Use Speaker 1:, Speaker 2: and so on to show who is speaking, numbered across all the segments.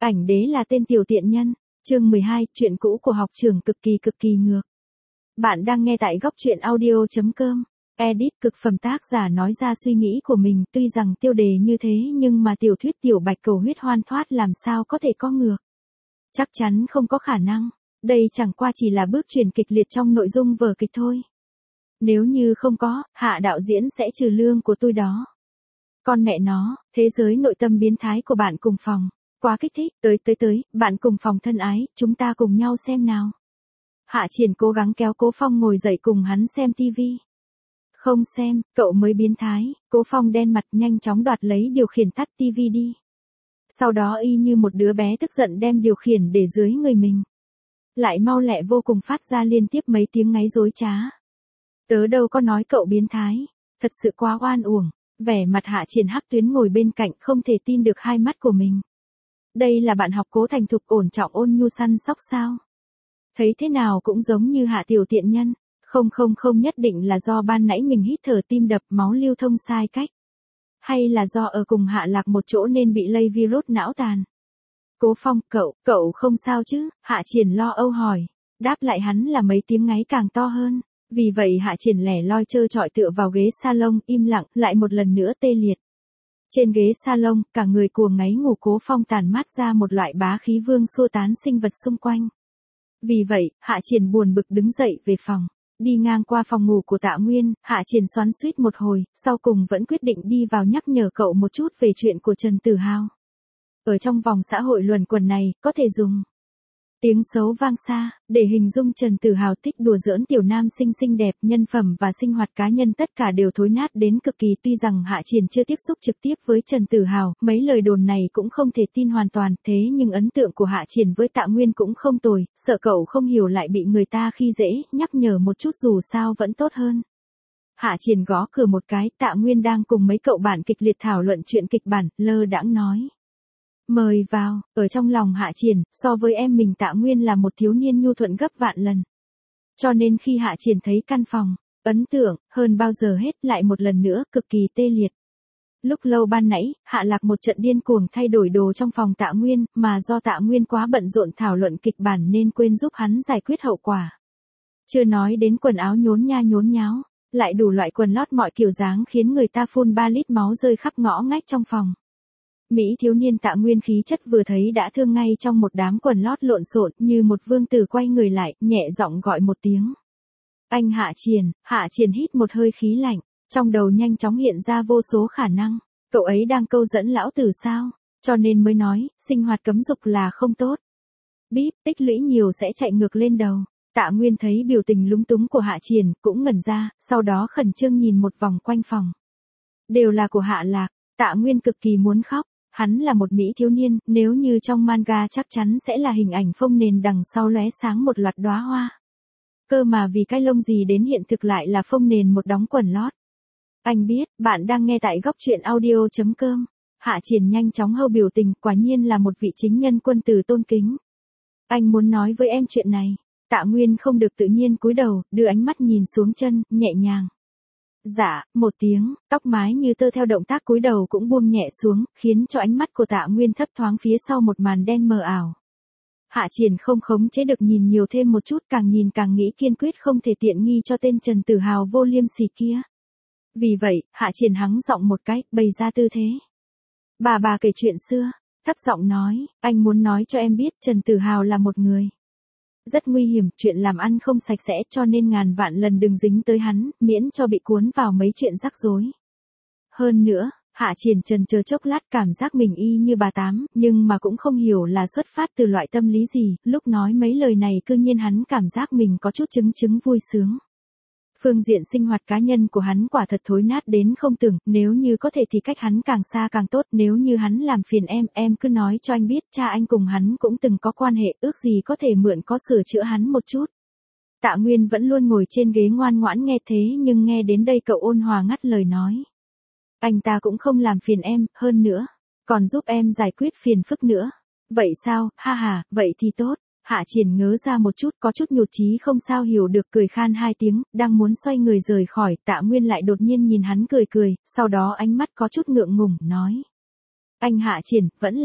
Speaker 1: Ảnh đế là tên tiểu tiện nhân. Chương 12, chuyện cũ của học trưởng cực kỳ ngược. Bạn đang nghe tại góc truyện audio.com. Edit cực phẩm tác giả nói ra suy nghĩ của mình, tuy rằng tiêu đề như thế nhưng mà tiểu thuyết tiểu bạch cầu huyết hoan thoát làm sao có thể có ngược. Chắc chắn không có khả năng. Đây chẳng qua chỉ là bước chuyển kịch liệt trong nội dung vở kịch thôi. Nếu như không có, Hạ đạo diễn sẽ trừ lương của tôi đó. Con mẹ nó, thế giới nội tâm biến thái của bạn cùng phòng. Quá kích thích, tới, bạn cùng phòng thân ái, chúng ta cùng nhau xem nào. Hạ Triển cố gắng kéo Cố Phong ngồi dậy cùng hắn xem tivi. Không xem, cậu mới biến thái. Cố Phong đen mặt nhanh chóng đoạt lấy điều khiển tắt tivi đi. Sau đó y như một đứa bé tức giận đem điều khiển để dưới người mình. Lại mau lẹ vô cùng phát ra liên tiếp mấy tiếng ngáy dối trá. Tớ đâu có nói cậu biến thái. Thật sự quá oan uổng. Vẻ mặt Hạ Triển hắc tuyến ngồi bên cạnh không thể tin được hai mắt của mình. Đây là bạn học Cố thành thục ổn trọng ôn nhu săn sóc sao? Thấy thế nào cũng giống như Hạ tiểu tiện nhân. Không nhất định là do ban nãy mình hít thở tim đập máu lưu thông sai cách. Hay là do ở cùng Hạ Lạc một chỗ nên bị lây virus não tàn. Cố Phong, cậu không sao chứ? Hạ Triển lo âu hỏi. Đáp lại hắn là mấy tiếng ngáy càng to hơn. Vì vậy Hạ Triển lẻ loi trơ trọi tựa vào ghế salon, im lặng, lại một lần nữa tê liệt. Trên ghế salon, cả người cuồng ngáy ngủ. Cố Phong tàn mát ra một loại bá khí vương xua tán sinh vật xung quanh. Vì vậy, Hạ Triển buồn bực đứng dậy về phòng. Đi ngang qua phòng ngủ của Tạ Nguyên, Hạ Triển xoắn xuýt một hồi, sau cùng vẫn quyết định đi vào nhắc nhở cậu một chút về chuyện của Trần Tử Hào. Ở trong vòng xã hội luẩn quẩn này, có thể dùng tiếng xấu vang xa, để hình dung Trần Tử Hào thích đùa giỡn tiểu nam sinh xinh đẹp, nhân phẩm và sinh hoạt cá nhân tất cả đều thối nát đến cực kỳ. Tuy rằng Hạ Triển chưa tiếp xúc trực tiếp với Trần Tử Hào, mấy lời đồn này cũng không thể tin hoàn toàn, thế nhưng ấn tượng của Hạ Triển với Tạ Nguyên cũng không tồi, sợ cậu không hiểu lại bị người ta khi dễ, nhắc nhở một chút dù sao vẫn tốt hơn. Hạ Triển gõ cửa một cái, Tạ Nguyên đang cùng mấy cậu bạn kịch liệt thảo luận chuyện kịch bản, lơ đãng nói. Mời vào. Ở trong lòng Hạ Triển, so với em mình Tạ Nguyên là một thiếu niên nhu thuận gấp vạn lần. Cho nên khi Hạ Triển thấy căn phòng, ấn tượng, hơn bao giờ hết lại một lần nữa cực kỳ tê liệt. Lúc lâu ban nãy, Hạ Lạc một trận điên cuồng thay đổi đồ trong phòng Tạ Nguyên, mà do Tạ Nguyên quá bận rộn thảo luận kịch bản nên quên giúp hắn giải quyết hậu quả. Chưa nói đến quần áo nhốn nháo, lại đủ loại quần lót mọi kiểu dáng khiến người ta phun 3 lít máu rơi khắp ngõ ngách trong phòng. Mỹ thiếu niên Tạ Nguyên khí chất vừa thấy đã thương ngay trong một đám quần lót lộn xộn, như một vương tử quay người lại, nhẹ giọng gọi một tiếng. Anh Hạ Triển hít một hơi khí lạnh, trong đầu nhanh chóng hiện ra vô số khả năng, cậu ấy đang câu dẫn lão tử sao, cho nên mới nói, sinh hoạt cấm dục là không tốt. Bíp, tích lũy nhiều sẽ chạy ngược lên đầu. Tạ Nguyên thấy biểu tình lúng túng của Hạ Triển, cũng ngẩn ra, sau đó khẩn trương nhìn một vòng quanh phòng. Đều là của Hạ Lạc, Tạ Nguyên cực kỳ muốn khóc. Hắn là một Mỹ thiếu niên, nếu như trong manga chắc chắn sẽ là hình ảnh phông nền đằng sau lóe sáng một loạt đóa hoa. Cơ mà vì cái lông gì đến hiện thực lại là phông nền một đống quần lót. Anh biết, bạn đang nghe tại góc truyện audio.com. Hạ Triển nhanh chóng hâu biểu tình, quả nhiên là một vị chính nhân quân tử tôn kính. Anh muốn nói với em chuyện này. Tạ Nguyên không được tự nhiên cúi đầu, đưa ánh mắt nhìn xuống chân, nhẹ nhàng. Dạ, một tiếng, tóc mái như tơ theo động tác cúi đầu cũng buông nhẹ xuống, khiến cho ánh mắt của Tạ Nguyên thấp thoáng phía sau một màn đen mờ ảo. Hạ Triển không khống chế được nhìn nhiều thêm một chút, càng nhìn càng nghĩ kiên quyết không thể tiện nghi cho tên Trần Tử Hào vô liêm sỉ kia. Vì vậy, Hạ Triển hắng giọng một cái, bày ra tư thế. Bà kể chuyện xưa, thấp giọng nói, anh muốn nói cho em biết Trần Tử Hào là một người rất nguy hiểm, chuyện làm ăn không sạch sẽ, cho nên ngàn vạn lần đừng dính tới hắn, miễn cho bị cuốn vào mấy chuyện rắc rối. Hơn nữa, Hạ Triển chần chờ chốc lát cảm giác mình y như bà Tám, nhưng mà cũng không hiểu là xuất phát từ loại tâm lý gì, lúc nói mấy lời này cư nhiên hắn cảm giác mình có chút chứng vui sướng. Phương diện sinh hoạt cá nhân của hắn quả thật thối nát đến không tưởng, nếu như có thể thì cách hắn càng xa càng tốt, nếu như hắn làm phiền em cứ nói cho anh biết, cha anh cùng hắn cũng từng có quan hệ, ước gì có thể mượn có sửa chữa hắn một chút. Tạ Nguyên vẫn luôn ngồi trên ghế ngoan ngoãn nghe thế nhưng nghe đến đây cậu ôn hòa ngắt lời nói. Anh ta cũng không làm phiền em, hơn nữa, còn giúp em giải quyết phiền phức nữa. Vậy sao, ha, vậy thì tốt. Hạ Triển ngớ ra một chút, có chút nhụt chí không sao hiểu được, cười khan hai tiếng, đang muốn xoay người rời khỏi, Tạ Nguyên lại đột nhiên nhìn hắn cười, sau đó ánh mắt có chút ngượng ngùng, nói. Anh Hạ Triển, vẫn là,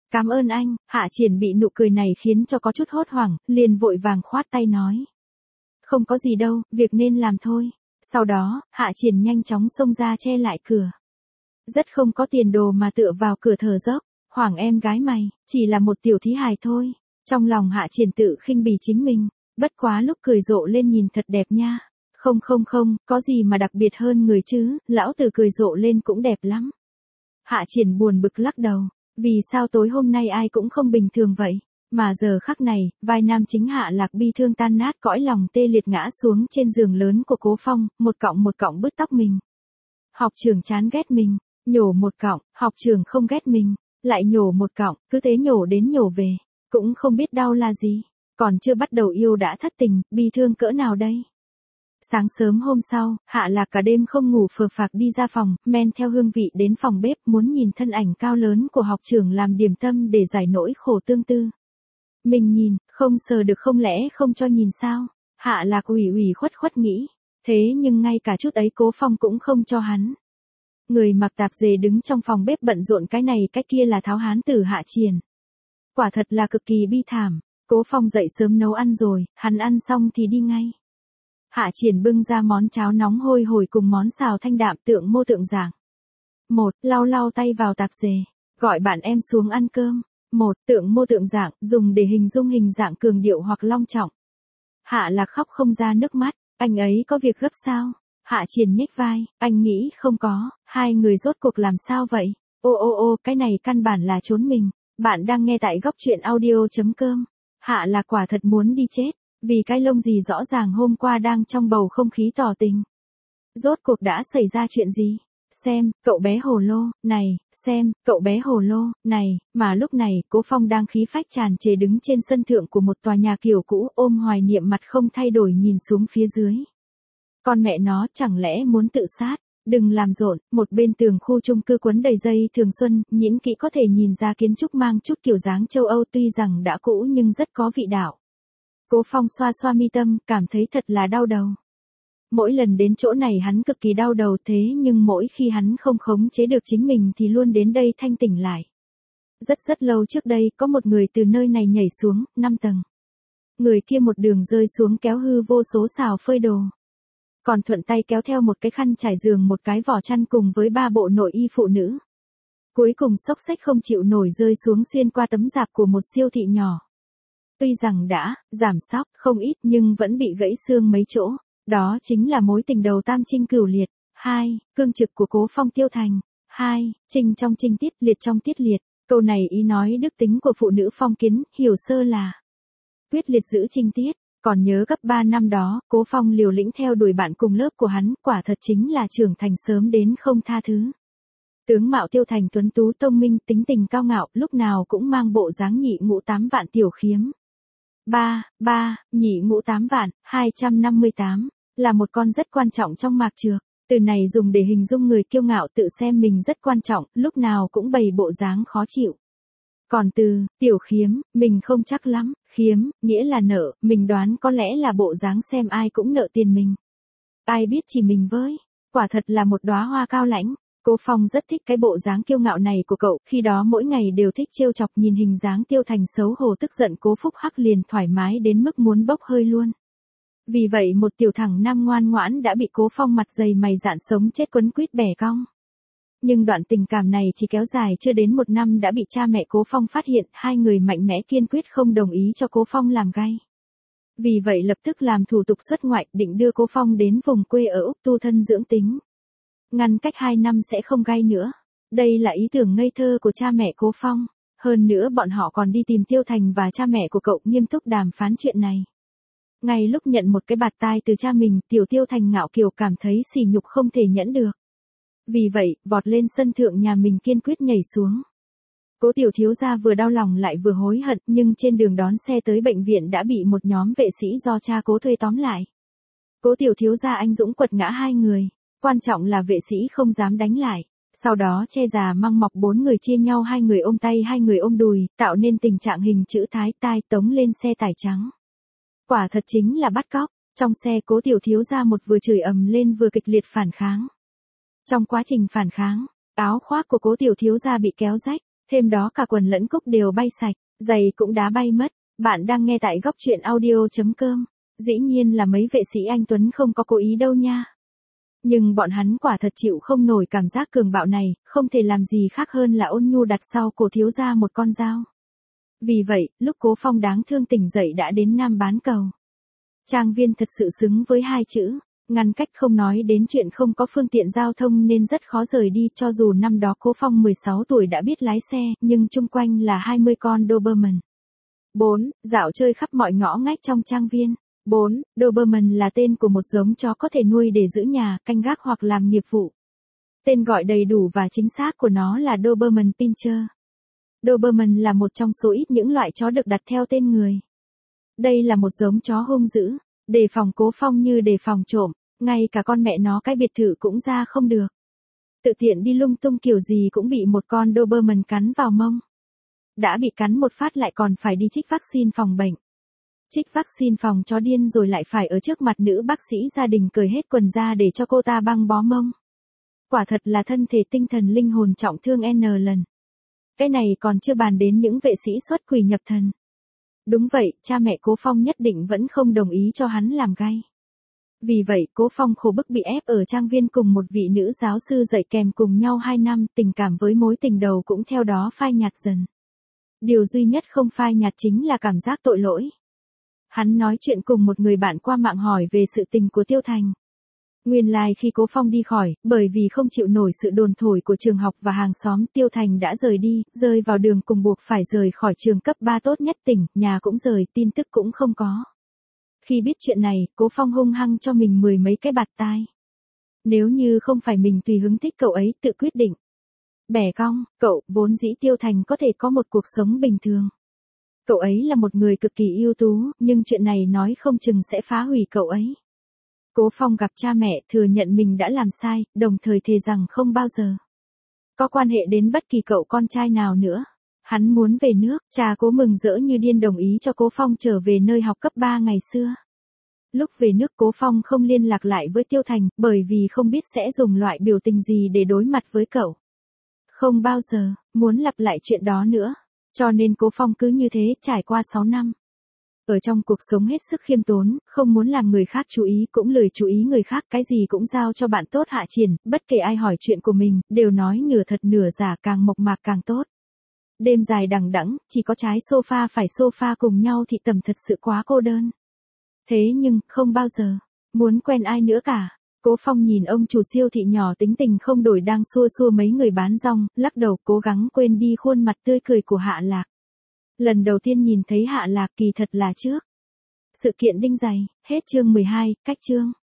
Speaker 1: Cảm ơn anh, Hạ Triển bị nụ cười này khiến cho có chút hốt hoảng, liền vội vàng khoát tay nói. Không có gì đâu, việc nên làm thôi. Sau đó, Hạ Triển nhanh chóng xông ra che lại cửa. Rất không có tiền đồ mà tựa vào cửa thở dốc, Hoàng em gái mày, chỉ là một tiểu thí hài thôi. Trong lòng Hạ Triển tự khinh bỉ chính mình, bất quá lúc cười rộ lên nhìn thật đẹp nha. Không, có gì mà đặc biệt hơn người chứ, lão tử cười rộ lên cũng đẹp lắm. Hạ Triển buồn bực lắc đầu, vì sao tối hôm nay ai cũng không bình thường vậy, mà giờ khắc này, vai nam chính Hạ Lạc bi thương tan nát cõi lòng tê liệt ngã xuống trên giường lớn của Cố Phong, một cọng bứt tóc mình. Học trưởng chán ghét mình, nhổ một cọng, học trưởng không ghét mình, lại nhổ một cọng, cứ thế nhổ đến nhổ về, cũng không biết đau là gì, còn chưa bắt đầu yêu đã thất tình, bi thương cỡ nào đây. Sáng sớm hôm sau, Hạ Lạc cả đêm không ngủ phờ phạc đi ra phòng, men theo hương vị đến phòng bếp muốn nhìn thân ảnh cao lớn của học trưởng làm điểm tâm để giải nỗi khổ tương tư. Mình nhìn, không sờ được không lẽ không cho nhìn sao? Hạ Lạc ủy khuất nghĩ. Thế nhưng ngay cả chút ấy Cố Phong cũng không cho hắn. Người mặc tạp dề đứng trong phòng bếp bận rộn cái này cái kia là tháo hán tử Hạ Triển. Quả thật là cực kỳ bi thảm. Cố Phong dậy sớm nấu ăn rồi, hắn ăn xong thì đi ngay. Hạ Triển bưng ra món cháo nóng hôi hổi cùng món xào thanh đạm tượng mô tượng dạng. Một, lau tay vào tạp dề, gọi bạn em xuống ăn cơm. Một, tượng mô tượng dạng, dùng để hình dung hình dạng cường điệu hoặc long trọng. Hạ Lạc khóc không ra nước mắt, anh ấy có việc gấp sao? Hạ Triển nhếch vai, anh nghĩ không có, hai người rốt cuộc làm sao vậy? Ô, cái này căn bản là trốn mình. Bạn đang nghe tại góc truyện audio.com. Hạ Lạc quả thật muốn đi chết, vì cái lông gì rõ ràng hôm qua đang trong bầu không khí tỏ tình. Rốt cuộc đã xảy ra chuyện gì? Xem, cậu bé hồ lô, này, mà lúc này, Cố Phong đang khí phách tràn trề đứng trên sân thượng của một tòa nhà kiểu cũ ôm hoài niệm mặt không thay đổi nhìn xuống phía dưới. Con mẹ nó chẳng lẽ muốn tự sát? Đừng làm rộn, một bên tường khu chung cư quấn đầy dây thường xuân, nhĩn kỹ có thể nhìn ra kiến trúc mang chút kiểu dáng châu Âu tuy rằng đã cũ nhưng rất có vị đạo. Cố Phong xoa mi tâm, cảm thấy thật là đau đầu. Mỗi lần đến chỗ này hắn cực kỳ đau đầu thế nhưng mỗi khi hắn không khống chế được chính mình thì luôn đến đây thanh tỉnh lại. Rất lâu trước đây có một người từ nơi này nhảy xuống, 5 tầng. Người kia một đường rơi xuống kéo hư vô số xào phơi đồ. Còn thuận tay kéo theo một cái khăn trải giường một cái vỏ chăn cùng với 3 bộ nội y phụ nữ. Cuối cùng xốc xếch không chịu nổi rơi xuống xuyên qua tấm rạp của một siêu thị nhỏ. Tuy rằng đã giảm sóc không ít nhưng vẫn bị gãy xương mấy chỗ. Đó chính là mối tình đầu tam trinh cửu liệt. 2. Cương trực của Cố Phong Tiêu Thành. 2. Trinh trong trinh tiết liệt trong tiết liệt. Câu này ý nói đức tính của phụ nữ phong kiến, hiểu sơ là quyết liệt giữ trinh tiết. Còn nhớ cấp 3 năm đó, Cố Phong liều lĩnh theo đuổi bạn cùng lớp của hắn, quả thật chính là trưởng thành sớm đến không tha thứ. Tướng mạo Tiêu Thành tuấn tú thông minh, tính tình cao ngạo, lúc nào cũng mang bộ dáng nhị ngũ 8 vạn tiểu khiếm. Nhị ngũ 8 vạn, 258, là một con rất quan trọng trong mạc trược. Từ này dùng để hình dung người kiêu ngạo tự xem mình rất quan trọng, lúc nào cũng bày bộ dáng khó chịu. Còn từ, tiểu khiếm, mình không chắc lắm, khiếm, nghĩa là nợ, mình đoán có lẽ là bộ dáng xem ai cũng nợ tiền mình. Ai biết chỉ mình với, quả thật là một đóa hoa cao lãnh. Cố Phong rất thích cái bộ dáng kiêu ngạo này của cậu, khi đó mỗi ngày đều thích trêu chọc nhìn hình dáng Tiêu Thành xấu hổ tức giận Cố Phúc Hắc liền thoải mái đến mức muốn bốc hơi luôn. Vì vậy một tiểu thằng nam ngoan ngoãn đã bị Cố Phong mặt dày mày dạn sống chết quấn quýt bẻ cong. Nhưng đoạn tình cảm này chỉ kéo dài chưa đến 1 năm đã bị cha mẹ Cố Phong phát hiện, hai người mạnh mẽ kiên quyết không đồng ý cho Cố Phong làm gay. Vì vậy lập tức làm thủ tục xuất ngoại định đưa Cố Phong đến vùng quê ở Úc tu thân dưỡng tính. Ngăn cách 2 năm sẽ không gay nữa. Đây là ý tưởng ngây thơ của cha mẹ Cố Phong. Hơn nữa bọn họ còn đi tìm Tiêu Thành và cha mẹ của cậu nghiêm túc đàm phán chuyện này. Ngay lúc nhận một cái bạt tai từ cha mình, Tiêu Thành ngạo kiều cảm thấy sỉ nhục không thể nhẫn được. Vì vậy, vọt lên sân thượng nhà mình kiên quyết nhảy xuống. Cố tiểu thiếu gia vừa đau lòng lại vừa hối hận nhưng trên đường đón xe tới bệnh viện đã bị một nhóm vệ sĩ do cha Cố thuê tóm lại. Cố tiểu thiếu gia anh dũng quật ngã 2 người. Quan trọng là vệ sĩ không dám đánh lại. Sau đó che già mang mọc 4 người chia nhau 2 người ôm tay 2 người ôm đùi, tạo nên tình trạng hình chữ thái tai tống lên xe tải trắng. Quả thật chính là bắt cóc. Trong xe Cố tiểu thiếu gia một vừa chửi ầm lên vừa kịch liệt phản kháng. Trong quá trình phản kháng, áo khoác của Cố tiểu thiếu gia bị kéo rách. Thêm đó cả quần lẫn cúc đều bay sạch, giày cũng đá bay mất. Bạn đang nghe tại góc truyện audio.com. Dĩ nhiên là mấy vệ sĩ anh Tuấn không có cố ý đâu nha. Nhưng bọn hắn quả thật chịu không nổi cảm giác cường bạo này, không thể làm gì khác hơn là ôn nhu đặt sau cổ thiếu gia một con dao. Vì vậy, lúc Cố Phong đáng thương tỉnh dậy đã đến Nam bán cầu. Trang viên thật sự xứng với hai chữ, ngăn cách không nói đến chuyện không có phương tiện giao thông nên rất khó rời đi, cho dù năm đó Cố Phong 16 tuổi đã biết lái xe, nhưng chung quanh là 20 con Doberman. 4. Dạo chơi khắp mọi ngõ ngách trong trang viên. 4. Doberman là tên của một giống chó có thể nuôi để giữ nhà, canh gác hoặc làm nghiệp vụ. Tên gọi đầy đủ và chính xác của nó là Doberman Pinscher. Doberman là một trong số ít những loại chó được đặt theo tên người. Đây là một giống chó hung dữ, đề phòng Cố Phong như đề phòng trộm, ngay cả con mẹ nó cái biệt thự cũng ra không được. Tự tiện đi lung tung kiểu gì cũng bị một con Doberman cắn vào mông. Đã bị cắn một phát lại còn phải đi trích vaccine phòng bệnh. Trích vaccine phòng chó điên rồi lại phải ở trước mặt nữ bác sĩ gia đình cởi hết quần ra để cho cô ta băng bó mông. Quả thật là thân thể tinh thần linh hồn trọng thương N lần. Cái này còn chưa bàn đến những vệ sĩ xuất quỷ nhập thần. Đúng vậy, cha mẹ Cố Phong nhất định vẫn không đồng ý cho hắn làm gay. Vì vậy, Cố Phong khổ bức bị ép ở trang viên cùng một vị nữ giáo sư dạy kèm cùng nhau 2 năm, tình cảm với mối tình đầu cũng theo đó phai nhạt dần. Điều duy nhất không phai nhạt chính là cảm giác tội lỗi. Hắn nói chuyện cùng một người bạn qua mạng hỏi về sự tình của Tiêu Thành. Nguyên lai khi Cố Phong đi khỏi, bởi vì không chịu nổi sự đồn thổi của trường học và hàng xóm, Tiêu Thành đã rời đi, rơi vào đường cùng buộc phải rời khỏi trường cấp 3 tốt nhất tỉnh, nhà cũng rời, tin tức cũng không có. Khi biết chuyện này, Cố Phong hung hăng cho mình 10 mấy cái bạt tai. Nếu như không phải mình tùy hứng thích cậu ấy tự quyết định. Bẻ cong, cậu, vốn dĩ Tiêu Thành có thể có một cuộc sống bình thường. Cậu ấy là một người cực kỳ ưu tú, nhưng chuyện này nói không chừng sẽ phá hủy cậu ấy. Cố Phong gặp cha mẹ, thừa nhận mình đã làm sai, đồng thời thề rằng không bao giờ có quan hệ đến bất kỳ cậu con trai nào nữa. Hắn muốn về nước, cha Cố mừng rỡ như điên đồng ý cho Cố Phong trở về nơi học cấp 3 ngày xưa. Lúc về nước Cố Phong không liên lạc lại với Tiêu Thành, bởi vì không biết sẽ dùng loại biểu tình gì để đối mặt với cậu. Không bao giờ muốn lặp lại chuyện đó nữa. Cho nên Cố Phong cứ như thế trải qua 6 năm. Ở trong cuộc sống hết sức khiêm tốn, không muốn làm người khác chú ý cũng lười chú ý người khác, cái gì cũng giao cho bạn tốt hạ triển, bất kể ai hỏi chuyện của mình, đều nói nửa thật nửa giả, càng mộc mạc càng tốt. Đêm dài đằng đẵng, chỉ có trái sofa phải sofa cùng nhau thì tầm thật sự quá cô đơn. Thế nhưng, không bao giờ muốn quen ai nữa cả. Cố Phong nhìn ông chủ siêu thị nhỏ tính tình không đổi đang xua xua mấy người bán rong, lắc đầu cố gắng quên đi khuôn mặt tươi cười của Hạ Lạc. Lần đầu tiên nhìn thấy Hạ Lạc kỳ thật là trước sự kiện đinh giày, hết chương 12, cách chương.